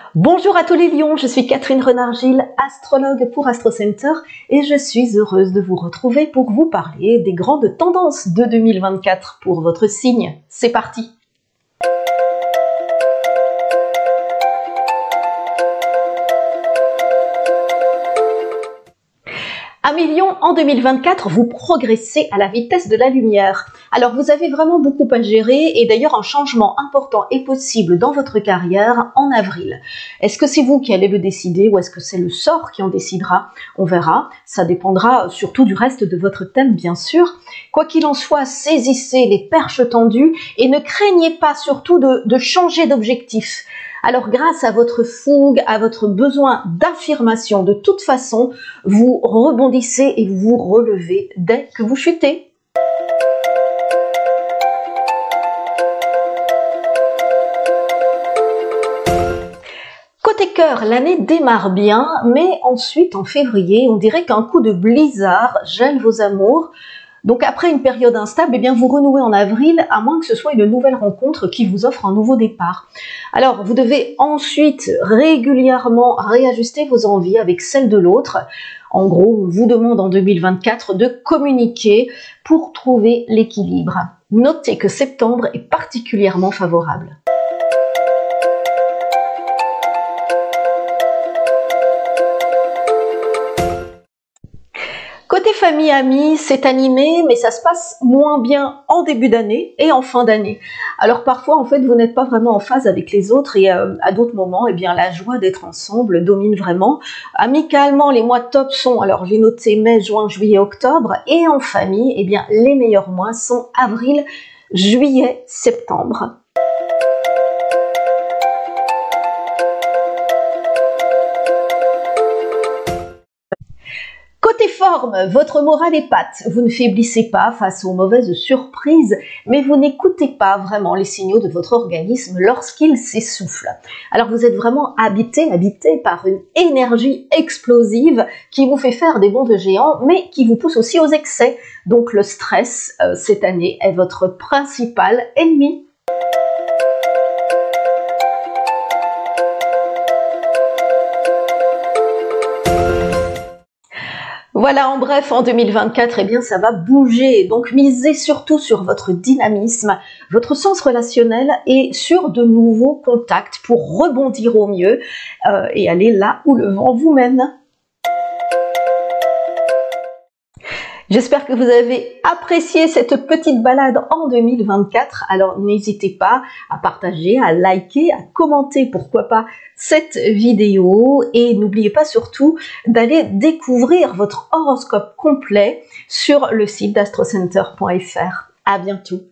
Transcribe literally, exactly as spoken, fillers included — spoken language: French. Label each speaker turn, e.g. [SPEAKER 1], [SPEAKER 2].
[SPEAKER 1] Bonjour à tous les lions, je suis Catherine Renard-Gilles, astrologue pour Astro Center et je suis heureuse de vous retrouver pour vous parler des grandes tendances de deux mille vingt-quatre pour votre signe. C'est parti! Amis Lions, en deux mille vingt-quatre, vous progressez à la vitesse de la lumière. Alors vous avez vraiment beaucoup à gérer et d'ailleurs un changement important est possible dans votre carrière en avril. Est-ce que c'est vous qui allez le décider ou est-ce que c'est le sort qui en décidera? On verra, ça dépendra surtout du reste de votre thème bien sûr. Quoi qu'il en soit, saisissez les perches tendues et ne craignez pas surtout de, de changer d'objectif. Alors grâce à votre fougue, à votre besoin d'affirmation, de toute façon, vous rebondissez et vous relevez dès que vous chutez. Côté cœur, l'année démarre bien, mais ensuite en février, on dirait qu'un coup de blizzard gèle vos amours. Donc après une période instable, eh bien vous renouez en avril, à moins que ce soit une nouvelle rencontre qui vous offre un nouveau départ. Alors vous devez ensuite régulièrement réajuster vos envies avec celles de l'autre. En gros, on vous demande en deux mille vingt-quatre de communiquer pour trouver l'équilibre. Notez que septembre est particulièrement favorable. Côté famille, amis, c'est animé, mais ça se passe moins bien en début d'année et en fin d'année. Alors parfois, en fait, vous n'êtes pas vraiment en phase avec les autres et euh, à d'autres moments, eh bien, la joie d'être ensemble domine vraiment. Amicalement, les mois top sont, alors j'ai noté mai, juin, juillet, octobre, et en famille, eh bien, les meilleurs mois sont avril, juillet, septembre. Côté forme, votre morale est patte. Vous ne faiblissez pas face aux mauvaises surprises, mais vous n'écoutez pas vraiment les signaux de votre organisme lorsqu'il s'essouffle. Alors vous êtes vraiment habité, habité par une énergie explosive qui vous fait faire des bonds de géant, mais qui vous pousse aussi aux excès. Donc le stress, euh, cette année, est votre principal ennemi. Voilà, en bref, en deux mille vingt-quatre, eh bien, ça va bouger. Donc, misez surtout sur votre dynamisme, votre sens relationnel et sur de nouveaux contacts pour rebondir au mieux euh, et aller là où le vent vous mène. J'espère que vous avez apprécié cette petite balade en deux mille vingt-quatre. Alors n'hésitez pas à partager, à liker, à commenter, pourquoi pas, cette vidéo. Et n'oubliez pas surtout d'aller découvrir votre horoscope complet sur le site d'astrocenter point F R. À bientôt.